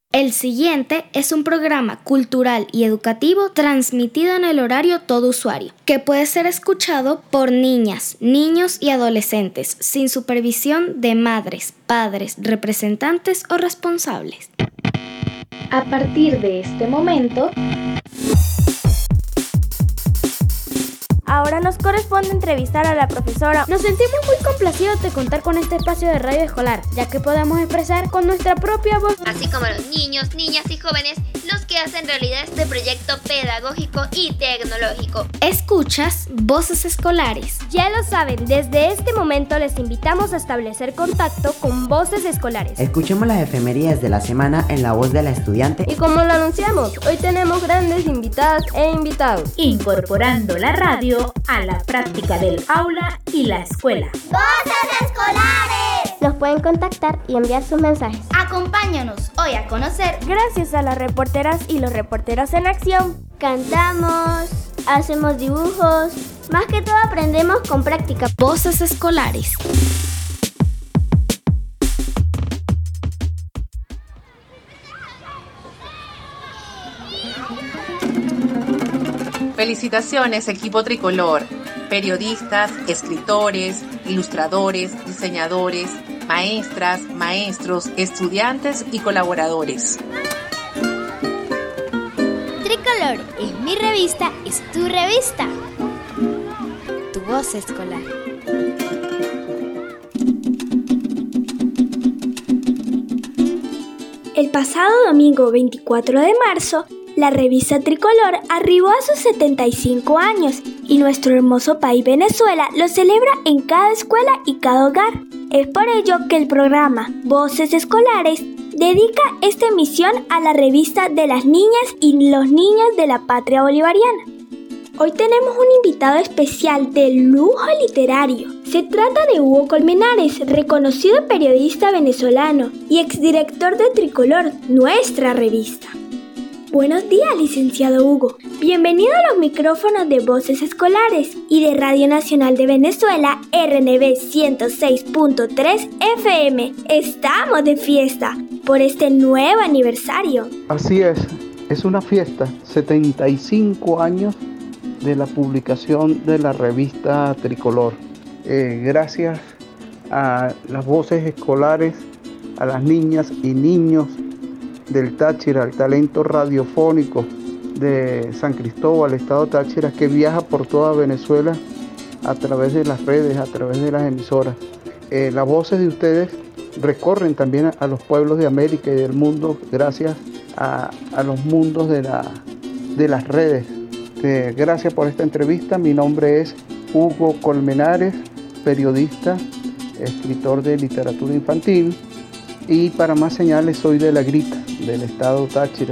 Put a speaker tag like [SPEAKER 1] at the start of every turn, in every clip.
[SPEAKER 1] El siguiente es un programa cultural y educativo transmitido en el horario todo usuario, que puede ser escuchado por niñas, niños y adolescentes sin supervisión de madres, padres, representantes o responsables. A partir de este momento,
[SPEAKER 2] ahora nos corresponde entrevistar a la profesora. Nos sentimos muy complacidos de contar con este espacio de radio escolar, ya que podemos expresar con nuestra propia voz,
[SPEAKER 3] así como los niños, niñas y jóvenes, los que hacen realidad este proyecto pedagógico y tecnológico.
[SPEAKER 1] Escuchas Voces Escolares.
[SPEAKER 2] Ya lo saben, desde este momento les invitamos a establecer contacto con Voces Escolares.
[SPEAKER 4] Escuchemos las efemérides de la semana en la voz de la estudiante.
[SPEAKER 2] Y como lo anunciamos, hoy tenemos grandes invitadas e invitados,
[SPEAKER 5] incorporando la radio a la práctica del aula y la escuela.
[SPEAKER 6] ¡Voces Escolares!
[SPEAKER 2] Nos pueden contactar y enviar sus mensajes.
[SPEAKER 6] Acompáñanos hoy a conocer,
[SPEAKER 2] gracias a las reporteras y los reporteros en acción, cantamos, hacemos dibujos, más que todo aprendemos con práctica.
[SPEAKER 1] Voces Escolares.
[SPEAKER 7] Felicitaciones, equipo tricolor, periodistas, escritores, ilustradores, diseñadores, maestras, maestros, estudiantes y colaboradores.
[SPEAKER 6] Tricolor, es mi revista, es tu revista. Tu voz escolar.
[SPEAKER 8] El pasado domingo 24 de marzo, la revista Tricolor arribó a sus 75 años y nuestro hermoso país Venezuela lo celebra en cada escuela y cada hogar. Es por ello que el programa Voces Escolares dedica esta emisión a la revista de las niñas y los niños de la patria bolivariana. Hoy tenemos un invitado especial de lujo literario. Se trata de Hugo Colmenares, reconocido periodista venezolano y exdirector de Tricolor, nuestra revista. Buenos días, licenciado Hugo. Bienvenido a los micrófonos de Voces Escolares y de Radio Nacional de Venezuela, RNB 106.3 FM. Estamos de fiesta por este nuevo aniversario.
[SPEAKER 9] Así es una fiesta, 75 años de la publicación de la revista Tricolor. Gracias a las Voces Escolares, a las niñas y niños del Táchira, el talento radiofónico de San Cristóbal, estado Táchira, que viaja por toda Venezuela a través de las redes, a través de las emisoras. Las voces de ustedes recorren también a los pueblos de América y del mundo gracias a los mundos de las redes. Gracias por esta entrevista. Mi nombre es Hugo Colmenares, periodista, escritor de literatura infantil, y para más señales soy de La Grita, del estado Táchira.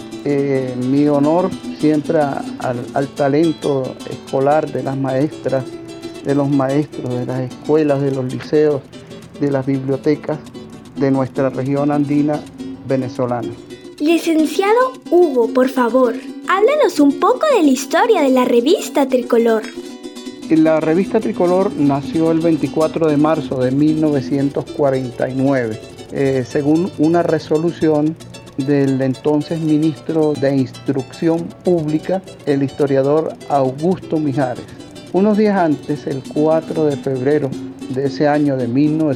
[SPEAKER 9] Mi honor siempre al talento escolar de las maestras, de los maestros, de las escuelas, de los liceos, de las bibliotecas de nuestra región andina venezolana.
[SPEAKER 8] Licenciado Hugo, por favor, háblanos un poco de la historia de la revista Tricolor.
[SPEAKER 9] La revista Tricolor nació el 24 de marzo de 1949. Según una resolución del entonces ministro de Instrucción Pública, el historiador Augusto Mijares. Unos días antes, el 4 de febrero de ese año de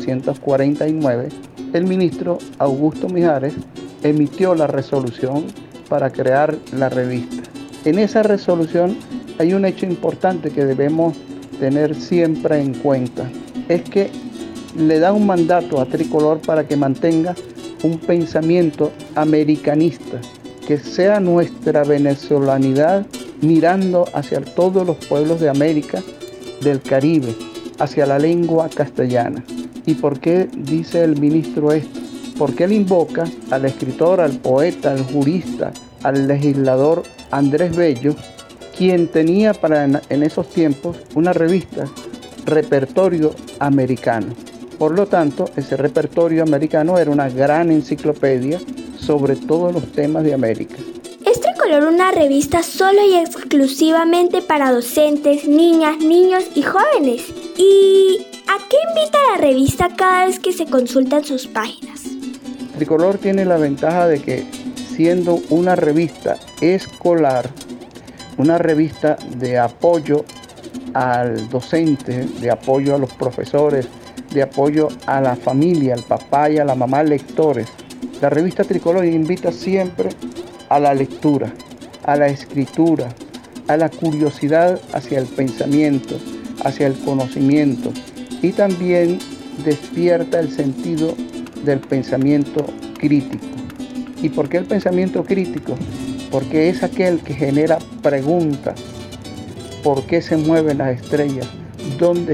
[SPEAKER 9] 1949, el ministro Augusto Mijares emitió la resolución para crear la revista. En esa resolución hay un hecho importante que debemos tener siempre en cuenta. Es que le da un mandato a Tricolor para que mantenga un pensamiento americanista, que sea nuestra venezolanidad mirando hacia todos los pueblos de América, del Caribe, hacia la lengua castellana. ¿Y por qué dice el ministro esto? Porque él invoca al escritor, al poeta, al jurista, al legislador Andrés Bello, quien tenía en esos tiempos una revista, Repertorio Americano. Por lo tanto, ese repertorio americano era una gran enciclopedia sobre todos los temas de América.
[SPEAKER 8] ¿Es Tricolor una revista solo y exclusivamente para docentes, niñas, niños y jóvenes? ¿Y a qué invita la revista cada vez que se consultan sus páginas?
[SPEAKER 9] Tricolor tiene la ventaja de que, siendo una revista escolar, una revista de apoyo al docente, de apoyo a los profesores, de apoyo a la familia, al papá y a la mamá lectores, la revista Tricolor invita siempre a la lectura, a la escritura, a la curiosidad hacia el pensamiento, hacia el conocimiento, y también despierta el sentido del pensamiento crítico. ¿Y por qué el pensamiento crítico? Porque es aquel que genera preguntas. ¿Por qué se mueven las estrellas? ¿Dónde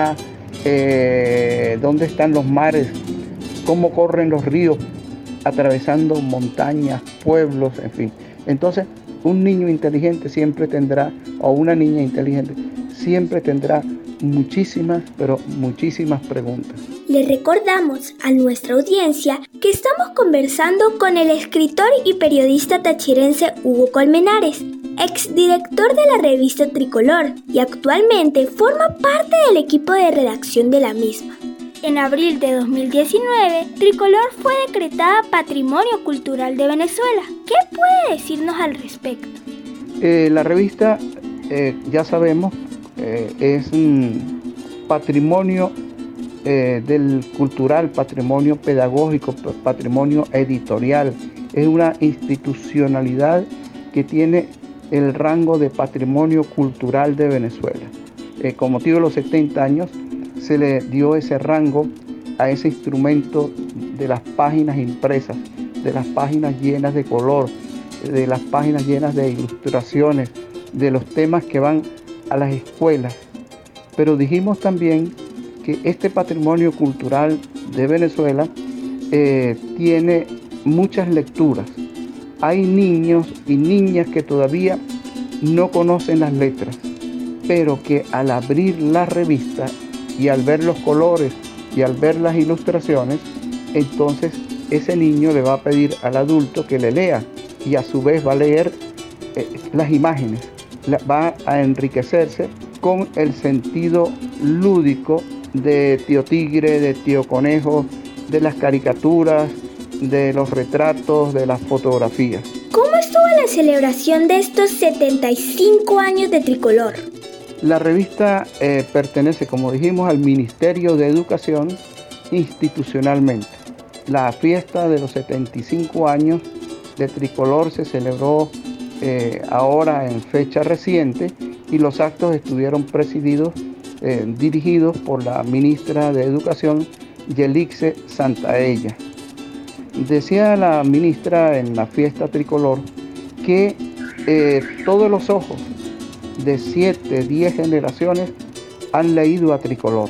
[SPEAKER 9] están los mares? ¿Cómo corren los ríos atravesando montañas, pueblos, en fin? Entonces, un niño inteligente siempre tendrá, o una niña inteligente siempre tendrá muchísimas, pero muchísimas preguntas.
[SPEAKER 8] Le recordamos a nuestra audiencia que estamos conversando con el escritor y periodista tachirense Hugo Colmenares, exdirector de la revista Tricolor, y actualmente forma parte del equipo de redacción de la misma. En abril de 2019, Tricolor fue decretada Patrimonio Cultural de Venezuela. ¿Qué puede decirnos al respecto?
[SPEAKER 9] La revista, ya sabemos, es un patrimonio del cultural, patrimonio pedagógico, patrimonio editorial. Es una institucionalidad que tiene el rango de patrimonio cultural de Venezuela. Con motivo de los 70 años se le dio ese rango a ese instrumento de las páginas impresas, de las páginas llenas de color, de las páginas llenas de ilustraciones, de los temas que van a las escuelas. Pero dijimos también que este patrimonio cultural de Venezuela tiene muchas lecturas. Hay niños y niñas que todavía no conocen las letras, pero que al abrir la revista y al ver los colores y al ver las ilustraciones, entonces ese niño le va a pedir al adulto que le lea, y a su vez va a leer las imágenes, va a enriquecerse con el sentido lúdico de Tío Tigre, de Tío Conejo, de las caricaturas, de los retratos, de las fotografías.
[SPEAKER 8] ¿Cómo estuvo la celebración de estos 75 años de Tricolor?
[SPEAKER 9] La revista pertenece, como dijimos, al Ministerio de Educación institucionalmente. La fiesta de los 75 años de Tricolor se celebró ahora en fecha reciente, y los actos estuvieron dirigidos por la ministra de Educación, Yelixe Santaella. Decía la ministra en la fiesta Tricolor que todos los ojos de 7, 10 generaciones han leído a Tricolor.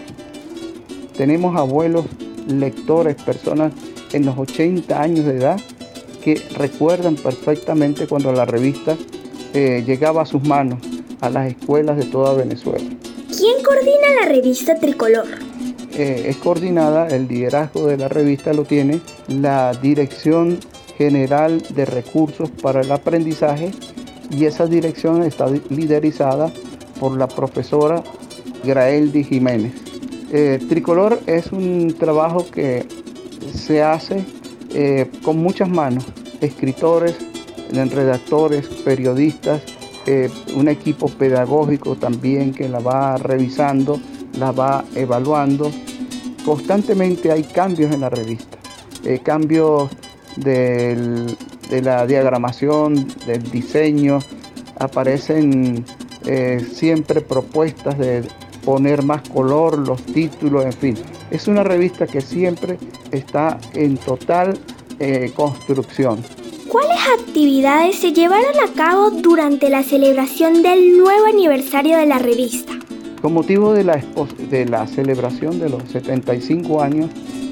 [SPEAKER 9] Tenemos abuelos, lectores, personas en los 80 años de edad que recuerdan perfectamente cuando la revista llegaba a sus manos, a las escuelas de toda Venezuela.
[SPEAKER 8] ¿Quién coordina la revista Tricolor?
[SPEAKER 9] Es coordinada, el liderazgo de la revista lo tiene la Dirección General de Recursos para el Aprendizaje, y esa dirección está liderizada por la profesora Graeldi Jiménez. Tricolor es un trabajo que se hace con muchas manos, escritores, redactores, periodistas, un equipo pedagógico también que la va revisando, la va evaluando. Constantemente hay cambios en la revista, cambios de la diagramación, del diseño, aparecen siempre propuestas de poner más color, los títulos, en fin. Es una revista que siempre está en total construcción.
[SPEAKER 8] ¿Cuáles actividades se llevaron a cabo durante la celebración del nuevo aniversario de la revista?
[SPEAKER 9] Con motivo de la celebración de los 75 años,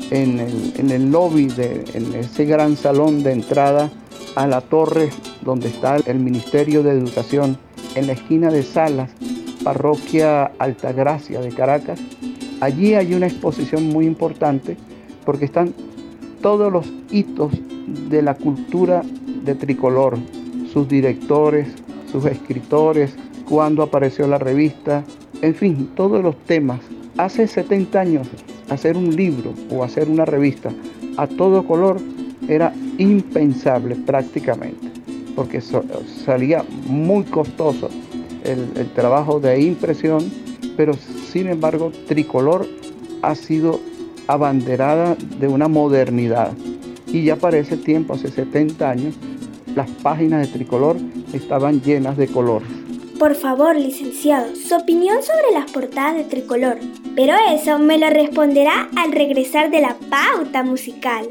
[SPEAKER 9] en el lobby, en ese gran salón de entrada a la torre donde está el Ministerio de Educación, en la esquina de Salas, parroquia Altagracia de Caracas, allí hay una exposición muy importante porque están todos los hitos de la cultura de Tricolor, sus directores, sus escritores, cuándo apareció la revista, en fin, todos los temas. Hace 70 años, hacer un libro o hacer una revista a todo color era impensable prácticamente, porque salía muy costoso el trabajo de impresión, pero sin embargo Tricolor ha sido abanderada de una modernidad, y ya para ese tiempo, hace 70 años, las páginas de Tricolor estaban llenas de colores.
[SPEAKER 8] Por favor, licenciado, su opinión sobre las portadas de Tricolor, pero eso me lo responderá al regresar de la pauta musical.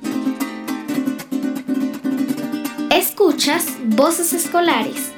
[SPEAKER 1] Escuchas Voces Escolares.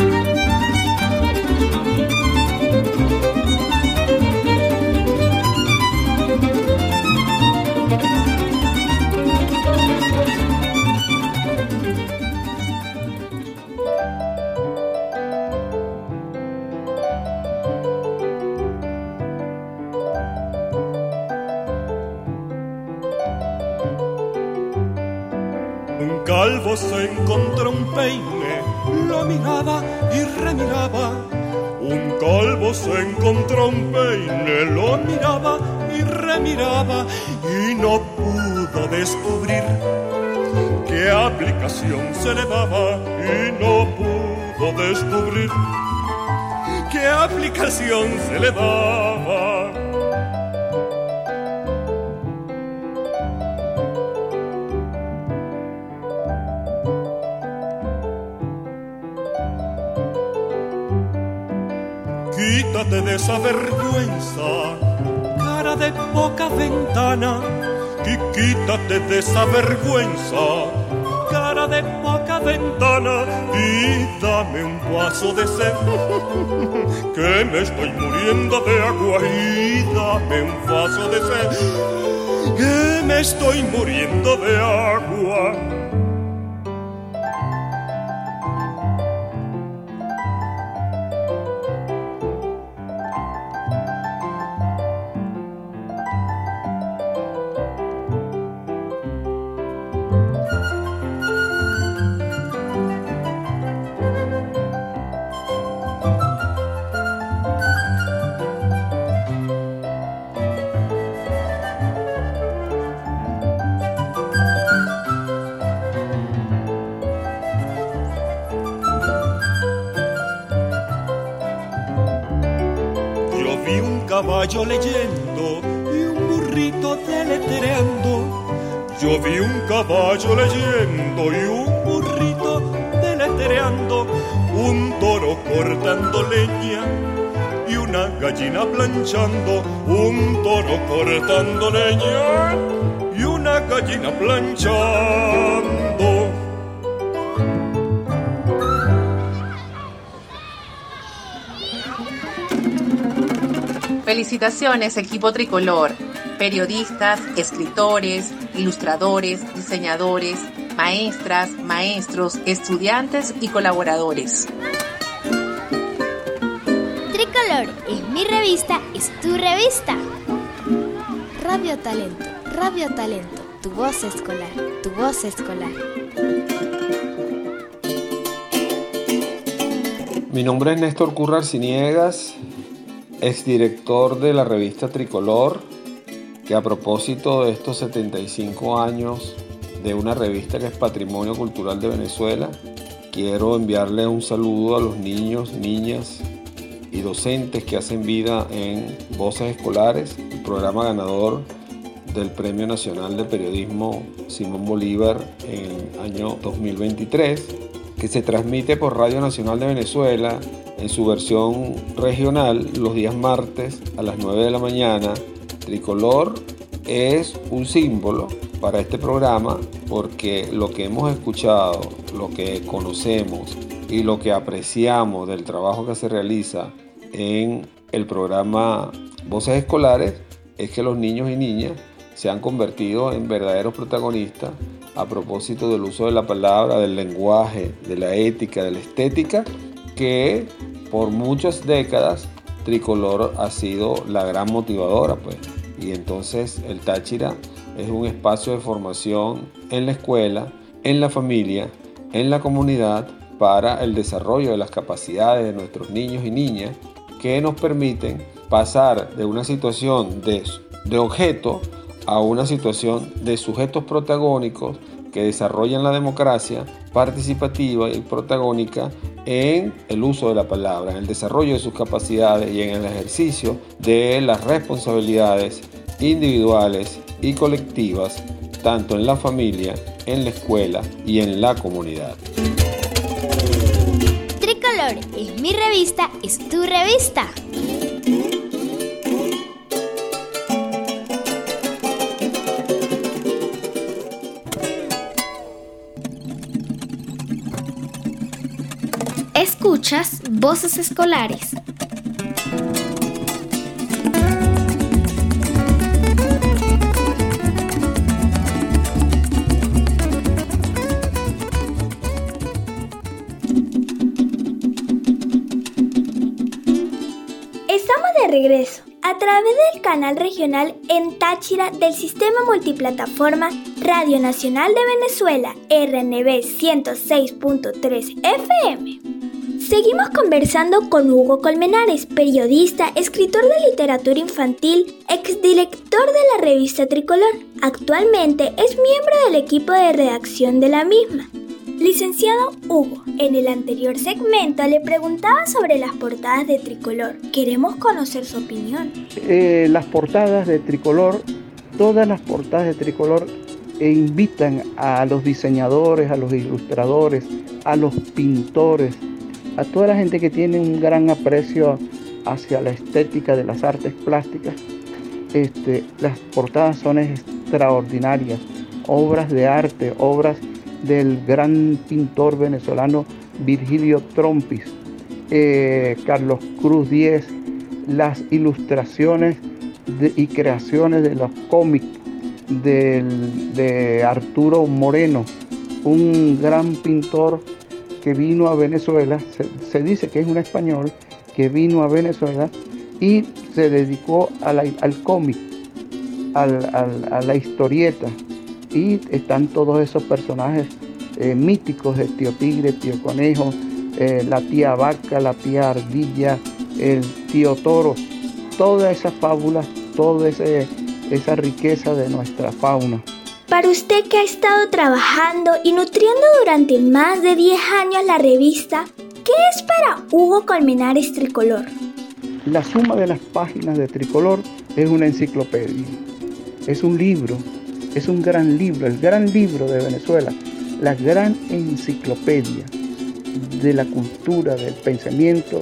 [SPEAKER 10] Un calvo se encontró un peine, lo miraba y remiraba. Un calvo se encontró un peine, lo miraba y remiraba, y no pudo descubrir qué aplicación se le daba, y no pudo descubrir qué aplicación se le daba. Quítate de esa vergüenza, cara de poca ventana. Quítate de esa vergüenza, cara de poca ventana, y dame un vaso de sed, que me estoy muriendo de agua. Y dame un vaso de sed, que me estoy muriendo de agua. Caballo leyendo y un burrito deletreando. Yo vi un caballo leyendo y un burrito deletreando, un toro cortando leña y una gallina planchando. Un toro cortando leña y una gallina planchando.
[SPEAKER 7] Felicitaciones, equipo Tricolor, periodistas, escritores, ilustradores, diseñadores, maestras, maestros, estudiantes y colaboradores.
[SPEAKER 6] Tricolor es mi revista, es tu revista. Radio Talento, tu voz escolar, tu voz escolar.
[SPEAKER 11] Mi nombre es Néstor Curra Arciniegas, exdirector de la revista Tricolor, que a propósito de estos 75 años de una revista que es Patrimonio Cultural de Venezuela, quiero enviarle un saludo a los niños, niñas y docentes que hacen vida en Voces Escolares, el programa ganador del Premio Nacional de Periodismo Simón Bolívar en el año 2023, que se transmite por Radio Nacional de Venezuela en su versión regional los días martes a las 9 de la mañana. Tricolor es un símbolo para este programa porque lo que hemos escuchado, lo que conocemos y lo que apreciamos del trabajo que se realiza en el programa Voces Escolares es que los niños y niñas se han convertido en verdaderos protagonistas a propósito del uso de la palabra, del lenguaje, de la ética, de la estética, que por muchas décadas Tricolor ha sido la gran motivadora, pues. Y entonces el Táchira es un espacio de formación en la escuela, en la familia, en la comunidad, para el desarrollo de las capacidades de nuestros niños y niñas, que nos permiten pasar de una situación de objeto a una situación de sujetos protagónicos que desarrollan la democracia participativa y protagónica en el uso de la palabra, en el desarrollo de sus capacidades y en el ejercicio de las responsabilidades individuales y colectivas, tanto en la familia, en la escuela y en la comunidad.
[SPEAKER 6] Tricolor es mi revista, es tu revista.
[SPEAKER 1] Escuchas Voces Escolares.
[SPEAKER 8] Estamos de regreso a través del canal regional en Táchira del Sistema Multiplataforma Radio Nacional de Venezuela, RNB 106.3 FM. Seguimos conversando con Hugo Colmenares, periodista, escritor de literatura infantil, exdirector de la revista Tricolor. Actualmente es miembro del equipo de redacción de la misma. Licenciado Hugo, en el anterior segmento le preguntaba sobre las portadas de Tricolor. Queremos conocer su opinión.
[SPEAKER 9] Las portadas de Tricolor, todas las portadas de Tricolor invitan a los diseñadores, a los ilustradores, a los pintores, a toda la gente que tiene un gran aprecio hacia la estética de las artes plásticas. Las portadas son extraordinarias, obras de arte, obras del gran pintor venezolano Virgilio Trompis, Carlos Cruz Diez, las ilustraciones y creaciones de los cómics de Arturo Moreno, un gran pintor que vino a Venezuela, se dice que es un español que vino a Venezuela y se dedicó al cómic, a la historieta, y están todos esos personajes míticos de Tío Tigre, Tío Conejo, la tía Vaca, la tía Ardilla, el tío Toro, toda esa fábula, toda esa riqueza de nuestra fauna.
[SPEAKER 8] Para usted que ha estado trabajando y nutriendo durante más de 10 años la revista, ¿qué es para Hugo Colmenares Tricolor?
[SPEAKER 9] La suma de las páginas de Tricolor es una enciclopedia, es un libro, es un gran libro, el gran libro de Venezuela, la gran enciclopedia de la cultura, del pensamiento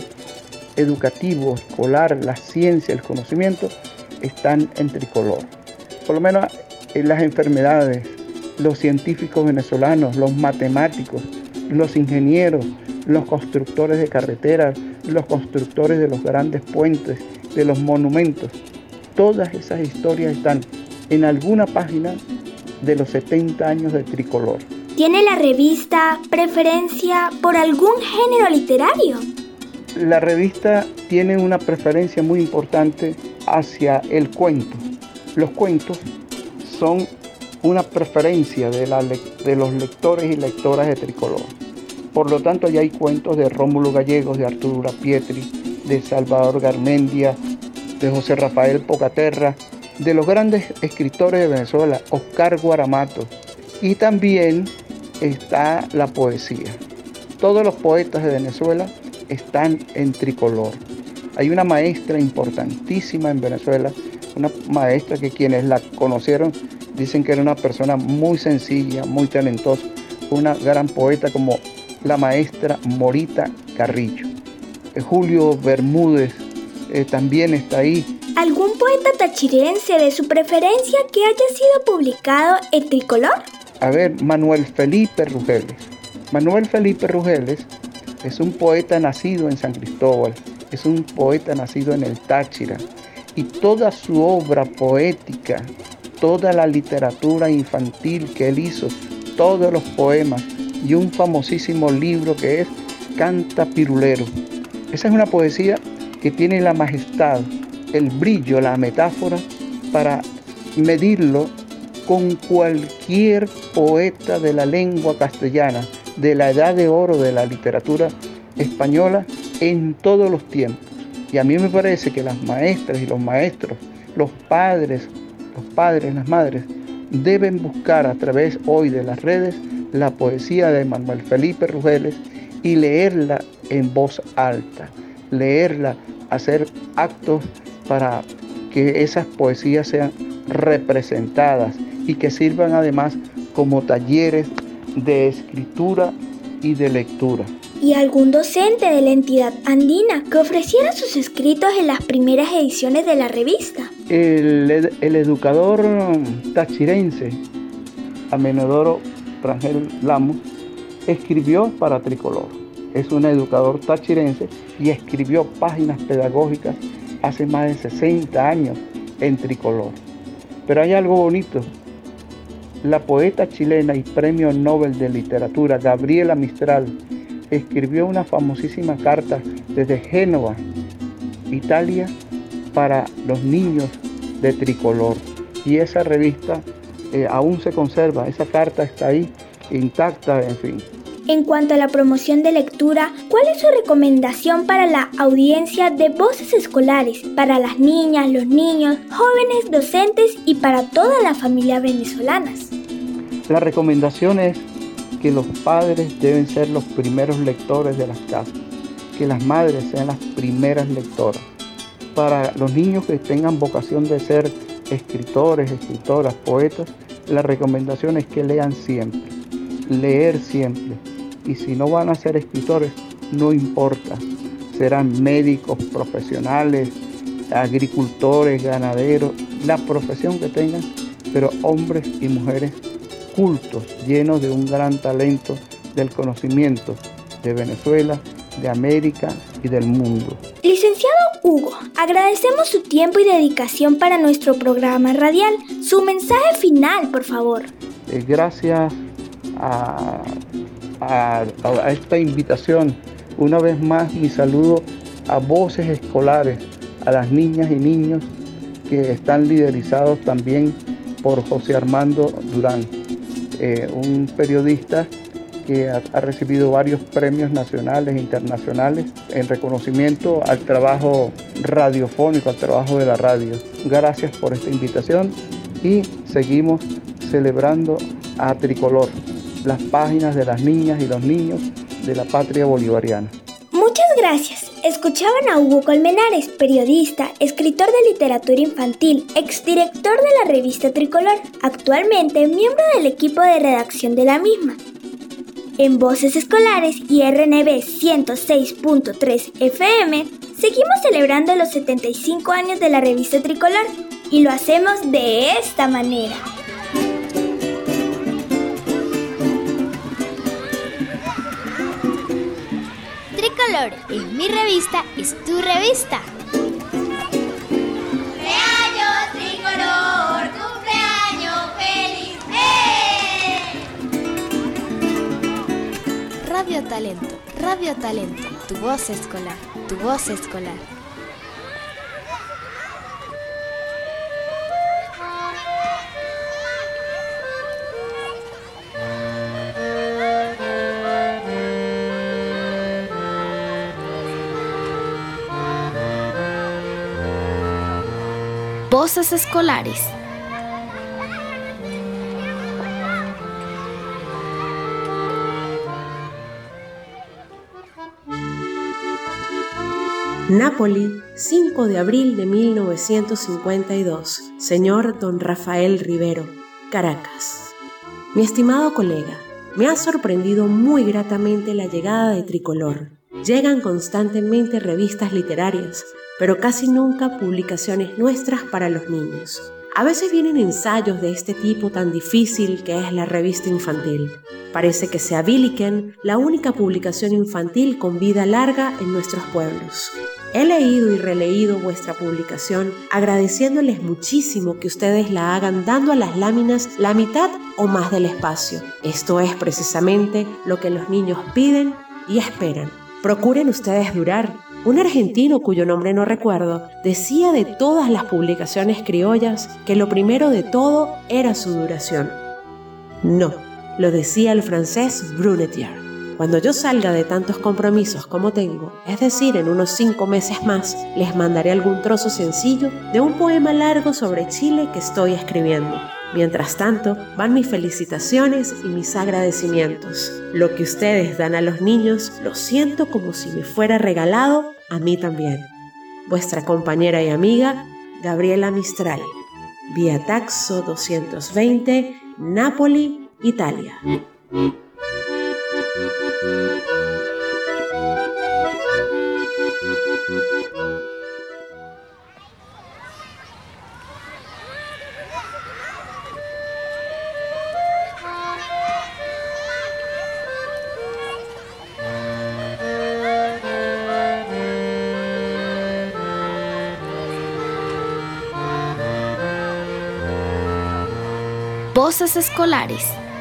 [SPEAKER 9] educativo, escolar, la ciencia, el conocimiento, están en Tricolor. Por lo menos en las enfermedades, los científicos venezolanos, los matemáticos, los ingenieros, los constructores de carreteras, los constructores de los grandes puentes, de los monumentos, todas esas historias están en alguna página de los 70 años de Tricolor.
[SPEAKER 8] ¿Tiene la revista preferencia por algún género literario?
[SPEAKER 9] La revista tiene una preferencia muy importante hacia el cuento. Los cuentos son una preferencia de los lectores y lectoras de Tricolor. Por lo tanto, ya hay cuentos de Rómulo Gallegos, de Arturo Pietri, de Salvador Garmendia, de José Rafael Pocaterra, de los grandes escritores de Venezuela, Oscar Guaramato, y también está la poesía. Todos los poetas de Venezuela están en Tricolor. Hay una maestra importantísima en Venezuela, una maestra que quienes la conocieron dicen que era una persona muy sencilla, muy talentosa, una gran poeta como la maestra Morita Carrillo. Julio Bermúdez también está ahí.
[SPEAKER 8] ¿Algún poeta tachirense de su preferencia que haya sido publicado en Tricolor?
[SPEAKER 9] A ver, Manuel Felipe Rugeles. Manuel Felipe Rugeles es un poeta nacido en San Cristóbal, es un poeta nacido en el Táchira, y toda su obra poética, toda la literatura infantil que él hizo, todos los poemas y un famosísimo libro que es Canta Pirulero. Esa es una poesía que tiene la majestad, el brillo, la metáfora para medirlo con cualquier poeta de la lengua castellana, de la edad de oro de la literatura española en todos los tiempos. Y a mí me parece que las maestras y los maestros, los padres, las madres, deben buscar a través hoy de las redes la poesía de Manuel Felipe Rugeles y leerla en voz alta, leerla, hacer actos para que esas poesías sean representadas y que sirvan además como talleres de escritura y de lectura.
[SPEAKER 8] ¿Y algún docente de la entidad andina que ofreciera sus escritos en las primeras ediciones de la revista?
[SPEAKER 9] El educador tachirense Amenodoro Rangel Lamos escribió para Tricolor. Es un educador tachirense y escribió páginas pedagógicas hace más de 60 años en Tricolor. Pero hay algo bonito. La poeta chilena y premio Nobel de Literatura Gabriela Mistral escribió una famosísima carta desde Génova, Italia, para los niños de Tricolor. Y esa revista aún se conserva, esa carta está ahí, intacta, en fin.
[SPEAKER 8] En cuanto a la promoción de lectura, ¿cuál es su recomendación para la audiencia de Voces Escolares, para las niñas, los niños, jóvenes, docentes y para todas las familias venezolanas?
[SPEAKER 9] La recomendación es que los padres deben ser los primeros lectores de las casas, que las madres sean las primeras lectoras. Para los niños que tengan vocación de ser escritores, escritoras, poetas, la recomendación es que lean siempre, leer siempre. Y si no van a ser escritores, no importa, serán médicos, profesionales, agricultores, ganaderos, la profesión que tengan, pero hombres y mujeres cultos, llenos de un gran talento del conocimiento de Venezuela, de América y del mundo.
[SPEAKER 8] Licenciado Hugo, agradecemos su tiempo y dedicación para nuestro programa radial. Su mensaje final, por favor.
[SPEAKER 9] Gracias a esta invitación. Una vez más, mi saludo a Voces Escolares, a las niñas y niños que están liderizados también por José Armando Durán, un periodista que ha recibido varios premios nacionales e internacionales en reconocimiento al trabajo radiofónico, al trabajo de la radio. Gracias por esta invitación y seguimos celebrando a Tricolor, las páginas de las niñas y los niños de la patria bolivariana.
[SPEAKER 8] Muchas gracias. Escuchaban a Hugo Colmenares, periodista, escritor de literatura infantil, exdirector de la revista Tricolor, actualmente miembro del equipo de redacción de la misma. En Voces Escolares y RNB 106.3 FM, seguimos celebrando los 75 años de la revista Tricolor y lo hacemos de esta manera.
[SPEAKER 6] Tricolor es mi revista, es tu revista.
[SPEAKER 3] ¡Cumpleaños, Tricolor! ¡Cumpleaños feliz!
[SPEAKER 6] Radio Talento, tu voz escolar, tu voz escolar.
[SPEAKER 1] Voces Escolares.
[SPEAKER 12] Nápoli, 5 de abril de 1952. Señor Don Rafael Rivero, Caracas. Mi estimado colega, me ha sorprendido muy gratamente la llegada de Tricolor. Llegan constantemente revistas literarias, pero casi nunca publicaciones nuestras para los niños. A veces vienen ensayos de este tipo tan difícil que es la revista infantil. Parece que sea Billiken la única publicación infantil con vida larga en nuestros pueblos. He leído y releído vuestra publicación, agradeciéndoles muchísimo que ustedes la hagan dando a las láminas la mitad o más del espacio. Esto es precisamente lo que los niños piden y esperan. Procuren ustedes durar. Un argentino cuyo nombre no recuerdo decía de todas las publicaciones criollas que lo primero de todo era su duración. No, lo decía el francés Brunetière. Cuando yo salga de tantos compromisos como tengo, es decir, en unos 5 meses más, les mandaré algún trozo sencillo de un poema largo sobre Chile que estoy escribiendo. Mientras tanto, van mis felicitaciones y mis agradecimientos. Lo que ustedes dan a los niños, lo siento como si me fuera regalado a mí también. Vuestra compañera y amiga, Gabriela Mistral. Vía Taxo 220, Nápoli, Italia.
[SPEAKER 1] Voces escolares.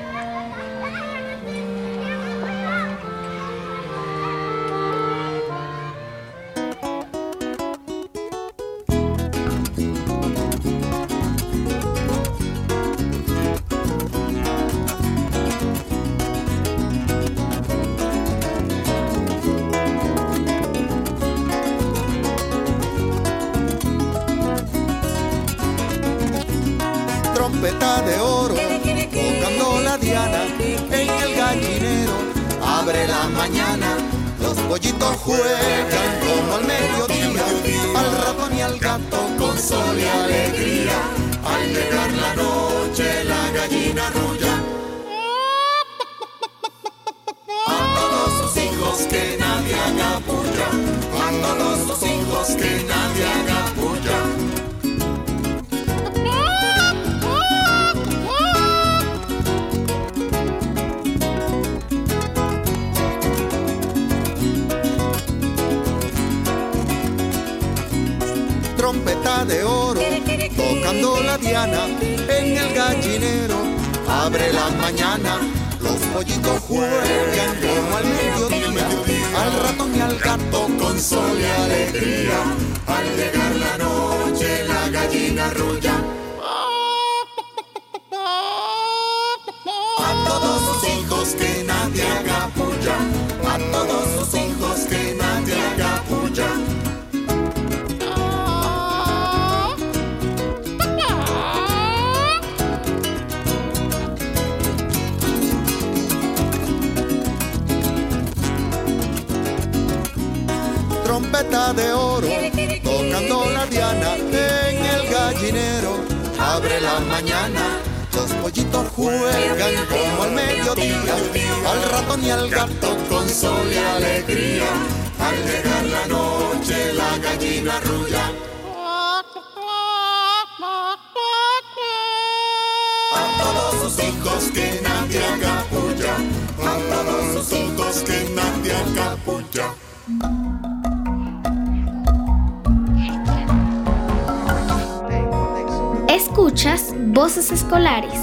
[SPEAKER 13] Trompeta de oro, tocando la diana, en el gallinero, abre la mañana, los pollitos juegan como al mediodía, al ratón y al gato con sol y alegría, al llegar la noche la gallina arrulla, a todos sus hijos que nadie haga puya, a todos sus hijos que nadie haga puya. Trompeta de oro, tocando la diana, en el gallinero, abre la mañana, los pollitos juegan como al mediodía, al ratón y al gato con sol y alegría, al llegar la noche la gallina arrulla, a todos sus hijos que nadie haga puya, a todos sus hijos que nadie haga puya. Trompeta de oro, tocando la diana, en el gallinero, abre la mañana, los pollitos juegan como al mediodía, al ratón y al gato con sol y alegría, al llegar la noche la gallina arrulla, a todos sus hijos que nadie haga puya, a todos sus hijos que nadie haga puya.
[SPEAKER 1] Escuchas Voces Escolares.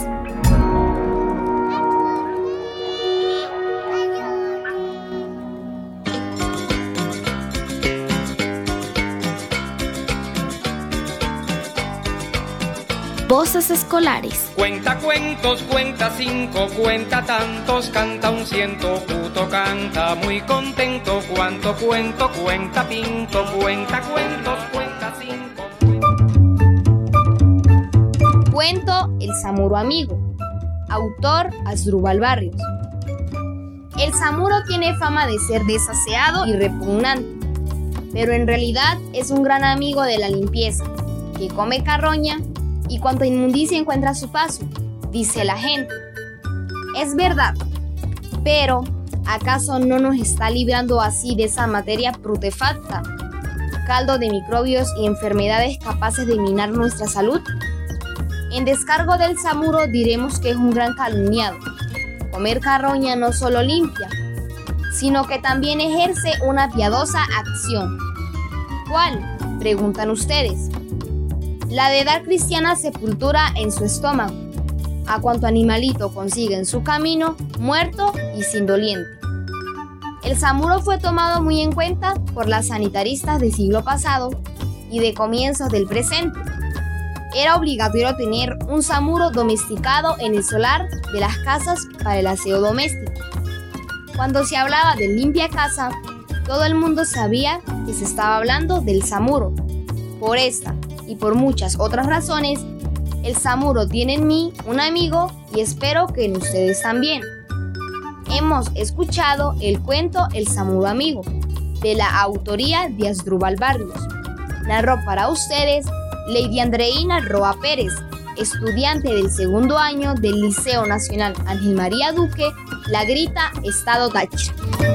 [SPEAKER 1] Voces Escolares.
[SPEAKER 14] Cuenta cuentos, cuenta 5, cuenta tantos, canta un 100, Puto canta muy contento, cuánto cuento, cuenta Pinto, cuenta cuentos, cuenta 5.
[SPEAKER 15] Cuento El Samuro Amigo. Autor Asdrúbal Barrios. El samuro tiene fama de ser desaseado y repugnante, pero en realidad es un gran amigo de la limpieza, que come carroña y cuanta inmundicia encuentra a su paso, dice la gente. Es verdad, pero ¿acaso no nos está librando así de esa materia prutefacta, caldo de microbios y enfermedades capaces de minar nuestra salud? En descargo del samuro diremos que es un gran calumniado. Comer carroña no solo limpia, sino que también ejerce una piadosa acción. ¿Cuál?, preguntan ustedes. La de dar cristiana sepultura en su estómago a cuanto animalito consigue en su camino, muerto y sin doliente. El samuro fue tomado muy en cuenta por las sanitaristas del siglo pasado y de comienzos del presente. Era obligatorio tener un samuro domesticado en el solar de las casas para el aseo doméstico. Cuando se hablaba de limpia casa, todo el mundo sabía que se estaba hablando del samuro. Por esta y por muchas otras razones, El Samuro tiene en mí un amigo y espero que en ustedes también. Hemos escuchado el cuento El Samuro Amigo, de la autoría de Asdrúbal Barrios. Narró para ustedes Lady Andreina Roa Pérez, estudiante del segundo año del Liceo Nacional Ángel María Duque, La Grita, Estado Táchira.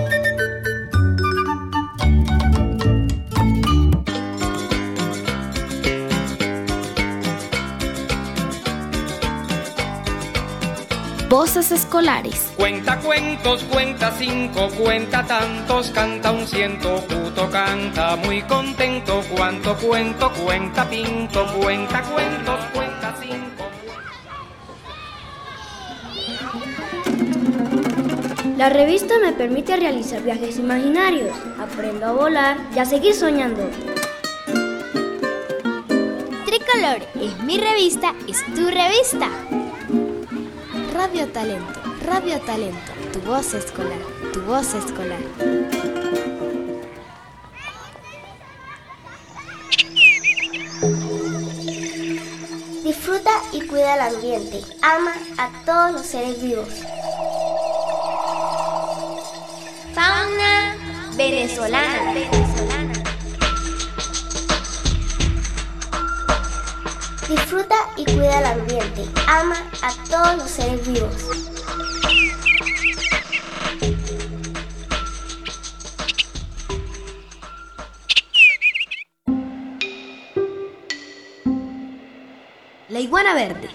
[SPEAKER 1] Voces escolares.
[SPEAKER 14] Cuenta cuentos, cuenta 5, cuenta tantos, canta un ciento, puto canta muy contento. Cuánto cuento, cuenta pinto, cuenta cuentos, cuenta 5.
[SPEAKER 2] La revista me permite realizar viajes imaginarios, aprendo a volar y a seguir soñando.
[SPEAKER 6] Tricolor es mi revista, es tu revista. Radio Talento, tu voz escolar, tu voz escolar.
[SPEAKER 2] Disfruta y cuida el ambiente, ama a todos los seres vivos.
[SPEAKER 3] Fauna venezolana.
[SPEAKER 2] Disfruta y cuida el ambiente, ama a todos los seres vivos.
[SPEAKER 16] La iguana verde.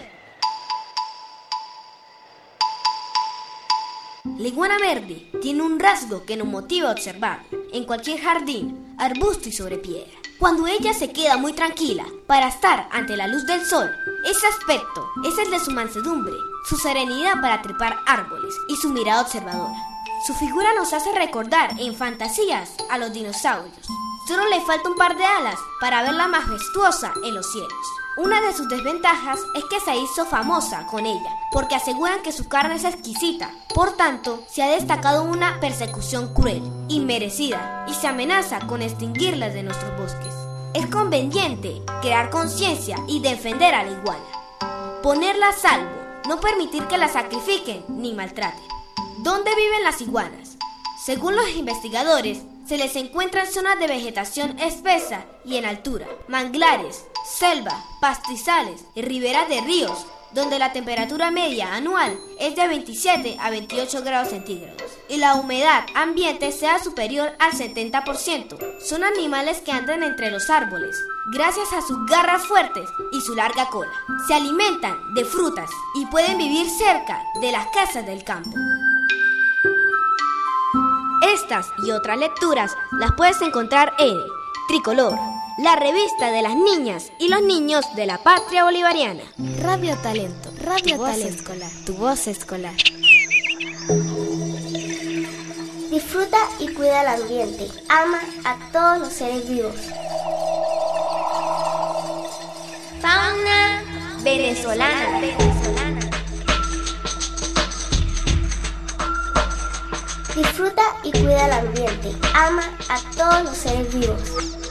[SPEAKER 16] La iguana verde tiene un rasgo que nos motiva a observar en cualquier jardín, arbusto y sobre piedra. Cuando ella se queda muy tranquila para estar ante la luz del sol, ese aspecto es el de su mansedumbre, su serenidad para trepar árboles y su mirada observadora. Su figura nos hace recordar en fantasías a los dinosaurios. Solo le falta un par de alas para verla majestuosa en los cielos. Una de sus desventajas es que se hizo famosa con ella, porque aseguran que su carne es exquisita. Por tanto, se ha destacado una persecución cruel, inmerecida, y se amenaza con extinguirlas de nuestros bosques. Es conveniente crear conciencia y defender a la iguana. Ponerla a salvo, no permitir que la sacrifiquen ni maltraten. ¿Dónde viven las iguanas? Según los investigadores, se les encuentra en zonas de vegetación espesa y en altura, manglares, selva, pastizales y riberas de ríos, donde la temperatura media anual es de 27 a 28 grados centígrados y la humedad ambiente sea superior al 70%. Son animales que andan entre los árboles, gracias a sus garras fuertes y su larga cola. Se alimentan de frutas y pueden vivir cerca de las casas del campo. Estas y otras lecturas las puedes encontrar en Tricolor, la revista de las niñas y los niños de la patria bolivariana.
[SPEAKER 6] Radio Talento, escolar, tu voz escolar.
[SPEAKER 2] Disfruta y cuida el ambiente, ama a todos los seres vivos.
[SPEAKER 3] Fauna venezolana.
[SPEAKER 2] Disfruta y cuida el ambiente, ama a todos los seres vivos.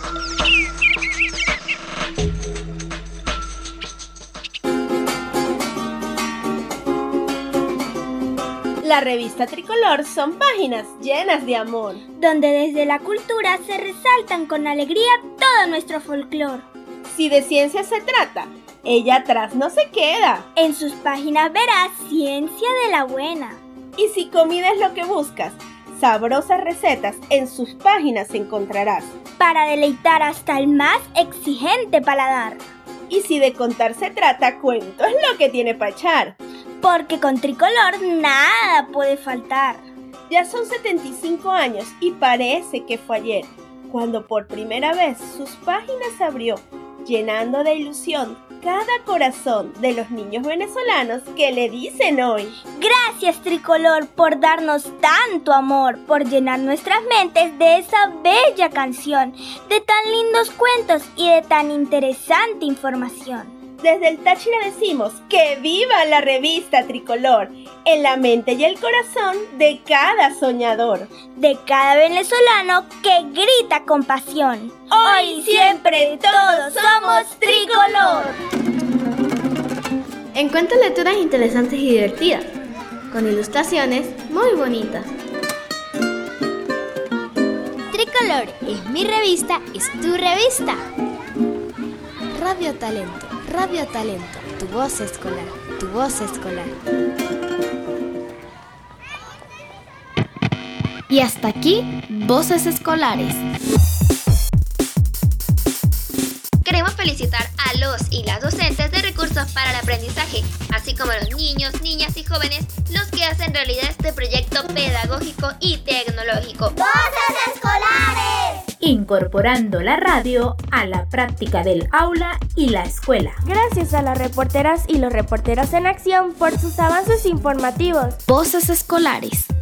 [SPEAKER 17] La revista Tricolor son páginas llenas de amor,
[SPEAKER 8] donde desde la cultura se resaltan con alegría todo nuestro folclore.
[SPEAKER 17] Si de ciencia se trata, ella atrás no se queda.
[SPEAKER 8] En sus páginas verás ciencia de la buena.
[SPEAKER 17] Y si comida es lo que buscas, sabrosas recetas en sus páginas encontrarás,
[SPEAKER 8] para deleitar hasta el más exigente paladar.
[SPEAKER 17] Y si de contar se trata, cuento es lo que tiene pa' echar,
[SPEAKER 8] porque con Tricolor nada puede faltar.
[SPEAKER 17] Ya son 75 años y parece que fue ayer, cuando por primera vez sus páginas abrió, llenando de ilusión cada corazón de los niños venezolanos que le dicen hoy:
[SPEAKER 8] gracias Tricolor por darnos tanto amor, por llenar nuestras mentes de esa bella canción, de tan lindos cuentos y de tan interesante información.
[SPEAKER 17] Desde el Táchira decimos que viva la revista Tricolor, en la mente y el corazón de cada soñador,
[SPEAKER 8] de cada venezolano que grita con pasión. Hoy y siempre todos somos Tricolor.
[SPEAKER 2] Encuentra lecturas interesantes y divertidas, con ilustraciones muy bonitas.
[SPEAKER 6] Tricolor es mi revista, es tu revista. Radio Talento, tu voz escolar, tu voz escolar.
[SPEAKER 1] Y hasta aquí, Voces Escolares.
[SPEAKER 3] Queremos felicitar a los y las docentes de Recursos para el Aprendizaje, así como a los niños, niñas y jóvenes, los que hacen realidad este proyecto pedagógico y tecnológico.
[SPEAKER 2] ¡Voces Escolares!
[SPEAKER 5] Incorporando la radio a la práctica del aula y la escuela.
[SPEAKER 2] Gracias a las reporteras y los reporteros en acción por sus avances informativos.
[SPEAKER 1] Voces Escolares.